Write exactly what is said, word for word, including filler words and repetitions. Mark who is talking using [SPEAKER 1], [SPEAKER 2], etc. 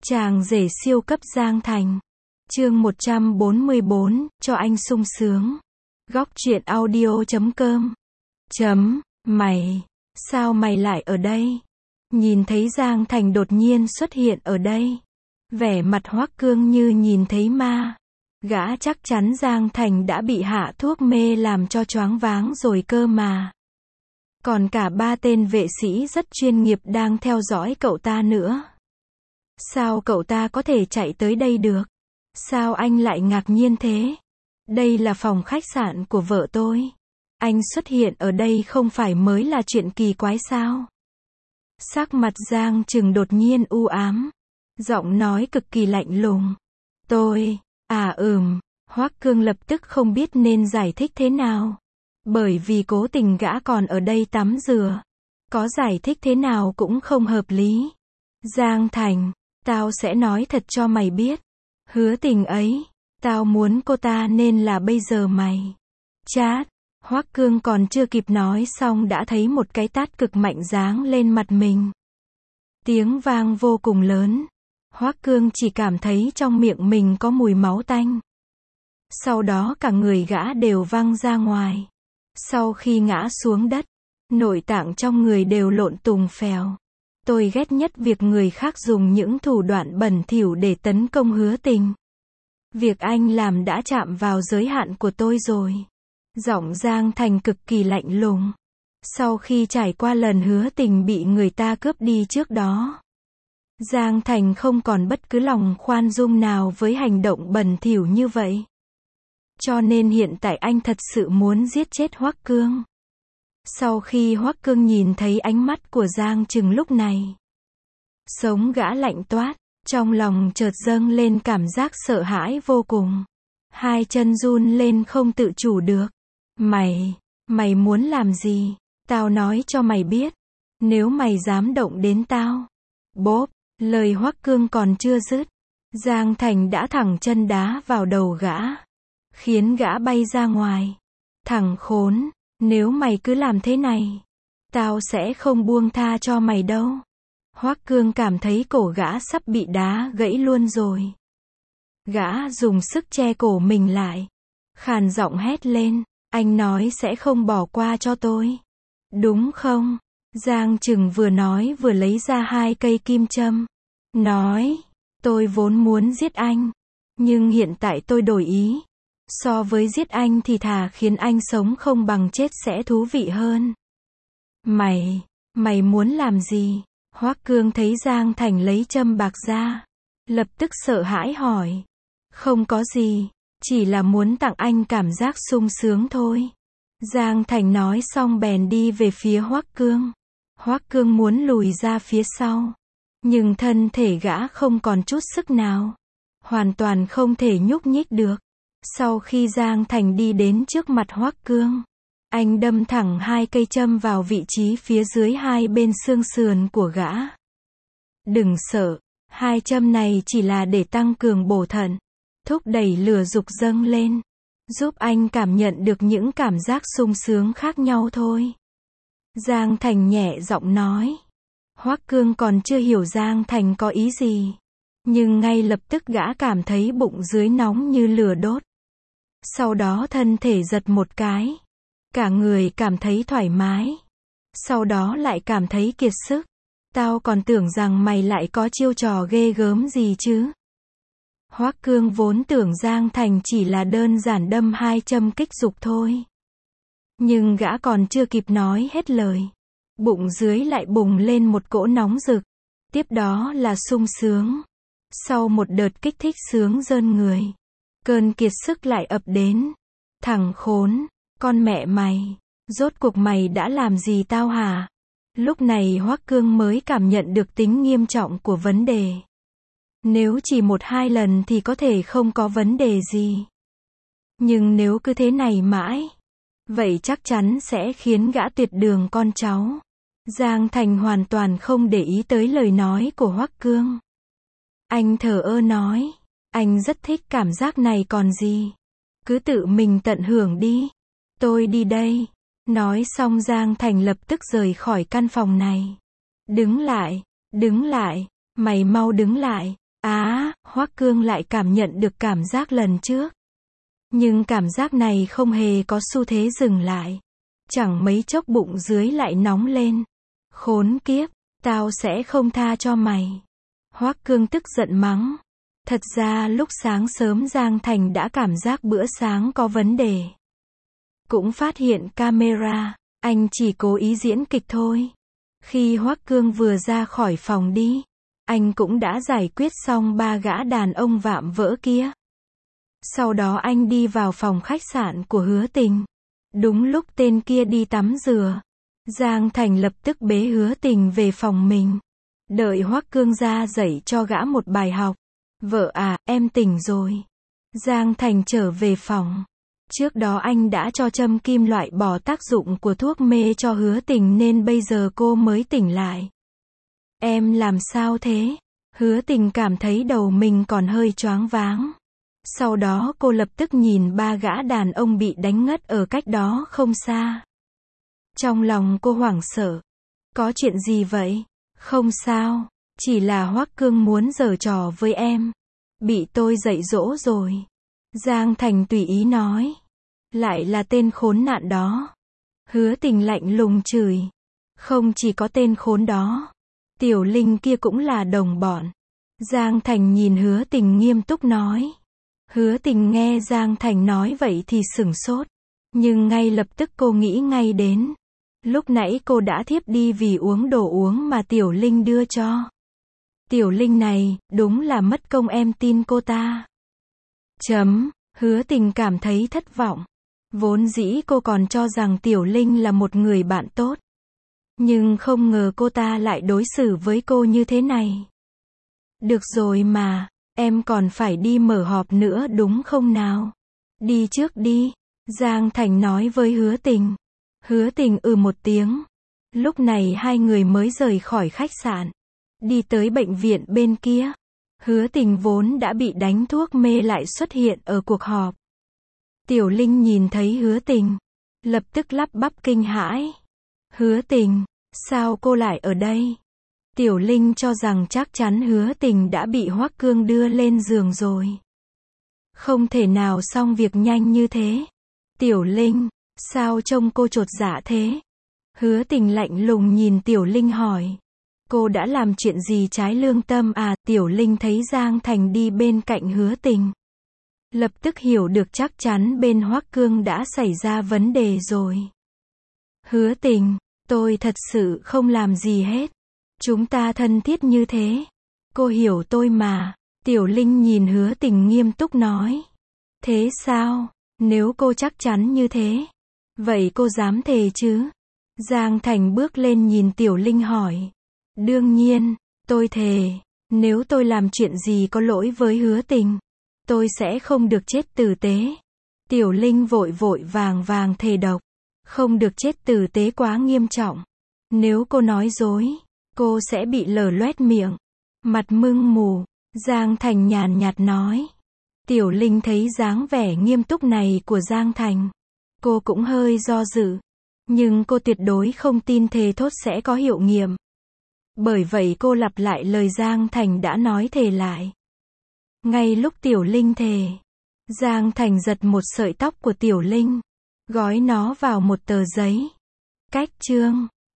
[SPEAKER 1] Chàng rể siêu cấp Giang Thành. Chương một trăm bốn mươi bốn, cho anh sung sướng. Góc truyện audio chấm com. Chấm, mày, sao mày lại ở đây? Nhìn thấy Giang Thành đột nhiên xuất hiện ở đây. Vẻ mặt Hoắc Cương như nhìn thấy ma. Gã chắc chắn Giang Thành đã bị hạ thuốc mê làm cho choáng váng rồi cơ mà. Còn cả ba tên vệ sĩ rất chuyên nghiệp đang theo dõi cậu ta nữa. Sao cậu ta có thể chạy tới đây được? Sao anh lại ngạc nhiên thế? Đây là phòng khách sạn của vợ tôi. Anh xuất hiện ở đây không phải mới là chuyện kỳ quái sao? Sắc mặt Giang Trừng đột nhiên u ám. Giọng nói cực kỳ lạnh lùng. Tôi, à ừm, Hoắc Cương lập tức không biết nên giải thích thế nào. Bởi vì cố tình gã còn ở đây tắm rửa. Có giải thích thế nào cũng không hợp lý. Giang Thành, tao sẽ nói thật cho mày biết. Hứa Tình ấy, tao muốn cô ta nên là bây giờ mày. Chát, Hoắc Cương còn chưa kịp nói xong đã thấy một cái tát cực mạnh giáng lên mặt mình. Tiếng vang vô cùng lớn. Hoắc Cương chỉ cảm thấy trong miệng mình có mùi máu tanh. Sau đó cả người gã đều văng ra ngoài. Sau khi ngã xuống đất, nội tạng trong người đều lộn tùng phèo. Tôi ghét nhất việc người khác dùng những thủ đoạn bẩn thỉu để tấn công Hứa Tình. Việc anh làm đã chạm vào giới hạn của tôi rồi. Giọng Giang Thành cực kỳ lạnh lùng. Sau khi trải qua lần Hứa Tình bị người ta cướp đi trước đó, Giang Thành không còn bất cứ lòng khoan dung nào với hành động bẩn thỉu như vậy. Cho nên hiện tại anh thật sự muốn giết chết Hoắc Cương. Sau khi Hoắc Cương nhìn thấy ánh mắt của Giang Trừng lúc này, sống gã lạnh toát, trong lòng chợt dâng lên cảm giác sợ hãi vô cùng. Hai chân run lên không tự chủ được. Mày, mày muốn làm gì? Tao nói cho mày biết. Nếu mày dám động đến tao. Bốp, lời Hoắc Cương còn chưa dứt. Giang Thành đã thẳng chân đá vào đầu gã. Khiến gã bay ra ngoài. Thằng khốn, nếu mày cứ làm thế này, tao sẽ không buông tha cho mày đâu. Hoắc Cương cảm thấy cổ gã sắp bị đá gãy luôn rồi. Gã dùng sức che cổ mình lại. Khàn giọng hét lên, anh nói sẽ không bỏ qua cho tôi. Đúng không? Giang Trừng vừa nói vừa lấy ra hai cây kim châm. Nói, tôi vốn muốn giết anh. Nhưng hiện tại tôi đổi ý. So với giết anh thì thà khiến anh sống không bằng chết sẽ thú vị hơn. Mày, mày muốn làm gì? Hoắc Cương thấy Giang Thành lấy châm bạc ra. Lập tức sợ hãi hỏi. Không có gì, chỉ là muốn tặng anh cảm giác sung sướng thôi. Giang Thành nói xong bèn đi về phía Hoắc Cương. Hoắc Cương muốn lùi ra phía sau. Nhưng thân thể gã không còn chút sức nào. Hoàn toàn không thể nhúc nhích được. Sau khi Giang Thành đi đến trước mặt Hoắc Cương, anh đâm thẳng hai cây châm vào vị trí phía dưới hai bên xương sườn của gã. Đừng sợ, hai châm này chỉ là để tăng cường bổ thận, thúc đẩy lửa dục dâng lên, giúp anh cảm nhận được những cảm giác sung sướng khác nhau thôi. Giang Thành nhẹ giọng nói. Hoắc Cương còn chưa hiểu Giang Thành có ý gì. Nhưng ngay lập tức gã cảm thấy bụng dưới nóng như lửa đốt. Sau đó thân thể giật một cái. Cả người cảm thấy thoải mái. Sau đó lại cảm thấy kiệt sức. Tao còn tưởng rằng mày lại có chiêu trò ghê gớm gì chứ. Hoắc Cương vốn tưởng Giang Thành chỉ là đơn giản đâm hai châm kích dục thôi. Nhưng gã còn chưa kịp nói hết lời. Bụng dưới lại bùng lên một cỗ nóng rực. Tiếp đó là sung sướng. Sau một đợt kích thích sướng rơn người, cơn kiệt sức lại ập đến. Thằng khốn, con mẹ mày, rốt cuộc mày đã làm gì tao hả? Lúc này Hoắc Cương mới cảm nhận được tính nghiêm trọng của vấn đề. Nếu chỉ một hai lần thì có thể không có vấn đề gì. Nhưng nếu cứ thế này mãi, vậy chắc chắn sẽ khiến gã tuyệt đường con cháu. Giang Thành hoàn toàn không để ý tới lời nói của Hoắc Cương. Anh thờ ơ nói, anh rất thích cảm giác này còn gì. Cứ tự mình tận hưởng đi. Tôi đi đây. Nói xong Giang Thành lập tức rời khỏi căn phòng này. Đứng lại, đứng lại, mày mau đứng lại. Á, Hoắc Cương lại cảm nhận được cảm giác lần trước. Nhưng cảm giác này không hề có xu thế dừng lại. Chẳng mấy chốc bụng dưới lại nóng lên. Khốn kiếp, tao sẽ không tha cho mày. Hoắc Cương tức giận mắng. Thật ra lúc sáng sớm Giang Thành đã cảm giác bữa sáng có vấn đề. Cũng phát hiện camera, anh chỉ cố ý diễn kịch thôi. Khi Hoắc Cương vừa ra khỏi phòng đi, anh cũng đã giải quyết xong ba gã đàn ông vạm vỡ kia. Sau đó anh đi vào phòng khách sạn của Hứa Tình. Đúng lúc tên kia đi tắm rửa, Giang Thành lập tức bế Hứa Tình về phòng mình. Đợi Hoắc Cương ra dạy cho gã một bài học. Vợ à, em tỉnh rồi. Giang Thành trở về phòng. Trước đó anh đã cho châm kim loại bỏ tác dụng của thuốc mê cho Hứa Tình nên bây giờ cô mới tỉnh lại. Em làm sao thế? Hứa Tình cảm thấy đầu mình còn hơi choáng váng. Sau đó cô lập tức nhìn ba gã đàn ông bị đánh ngất ở cách đó không xa. Trong lòng cô hoảng sợ. Có chuyện gì vậy? Không sao, chỉ là Hoắc Cương muốn giở trò với em. Bị tôi dạy dỗ rồi. Giang Thành tùy ý nói. Lại là tên khốn nạn đó. Hứa Tình lạnh lùng chửi. Không chỉ có tên khốn đó. Tiểu Linh kia cũng là đồng bọn. Giang Thành nhìn Hứa Tình nghiêm túc nói. Hứa Tình nghe Giang Thành nói vậy thì sửng sốt. Nhưng ngay lập tức cô nghĩ ngay đến. Lúc nãy cô đã thiếp đi vì uống đồ uống mà Tiểu Linh đưa cho. Tiểu Linh này, đúng là mất công em tin cô ta. Chấm, Hứa Tình cảm thấy thất vọng. Vốn dĩ cô còn cho rằng Tiểu Linh là một người bạn tốt. Nhưng không ngờ cô ta lại đối xử với cô như thế này. Được rồi mà, em còn phải đi mở họp nữa đúng không nào? Đi trước đi, Giang Thành nói với Hứa Tình. Hứa Tình ừ một tiếng. Lúc này hai người mới rời khỏi khách sạn. Đi tới bệnh viện bên kia. Hứa Tình vốn đã bị đánh thuốc mê lại xuất hiện ở cuộc họp. Tiểu Linh nhìn thấy Hứa Tình. Lập tức lắp bắp kinh hãi. Hứa Tình, sao cô lại ở đây? Tiểu Linh cho rằng chắc chắn Hứa Tình đã bị Hoắc Cương đưa lên giường rồi. Không thể nào xong việc nhanh như thế. Tiểu Linh, sao trông cô chột dạ thế? Hứa Tình lạnh lùng nhìn Tiểu Linh hỏi. Cô đã làm chuyện gì trái lương tâm à? Tiểu Linh thấy Giang Thành đi bên cạnh Hứa Tình. Lập tức hiểu được chắc chắn bên Hoắc Cương đã xảy ra vấn đề rồi. Hứa Tình, tôi thật sự không làm gì hết. Chúng ta thân thiết như thế. Cô hiểu tôi mà. Tiểu Linh nhìn Hứa Tình nghiêm túc nói. Thế sao? Nếu cô chắc chắn như thế, vậy cô dám thề chứ? Giang Thành bước lên nhìn Tiểu Linh hỏi. Đương nhiên, tôi thề. Nếu tôi làm chuyện gì có lỗi với Hứa Tình, tôi sẽ không được chết tử tế. Tiểu Linh vội vội vàng vàng thề độc. Không được chết tử tế quá nghiêm trọng. Nếu cô nói dối, cô sẽ bị lở loét miệng. Mặt mưng mù, Giang Thành nhàn nhạt nói. Tiểu Linh thấy dáng vẻ nghiêm túc này của Giang Thành. Cô cũng hơi do dự. Nhưng cô tuyệt đối không tin thề thốt sẽ có hiệu nghiệm. Bởi vậy cô lặp lại lời Giang Thành đã nói thề lại. Ngay lúc Tiểu Linh thề, Giang Thành giật một sợi tóc của Tiểu Linh, gói nó vào một tờ giấy. Cách chương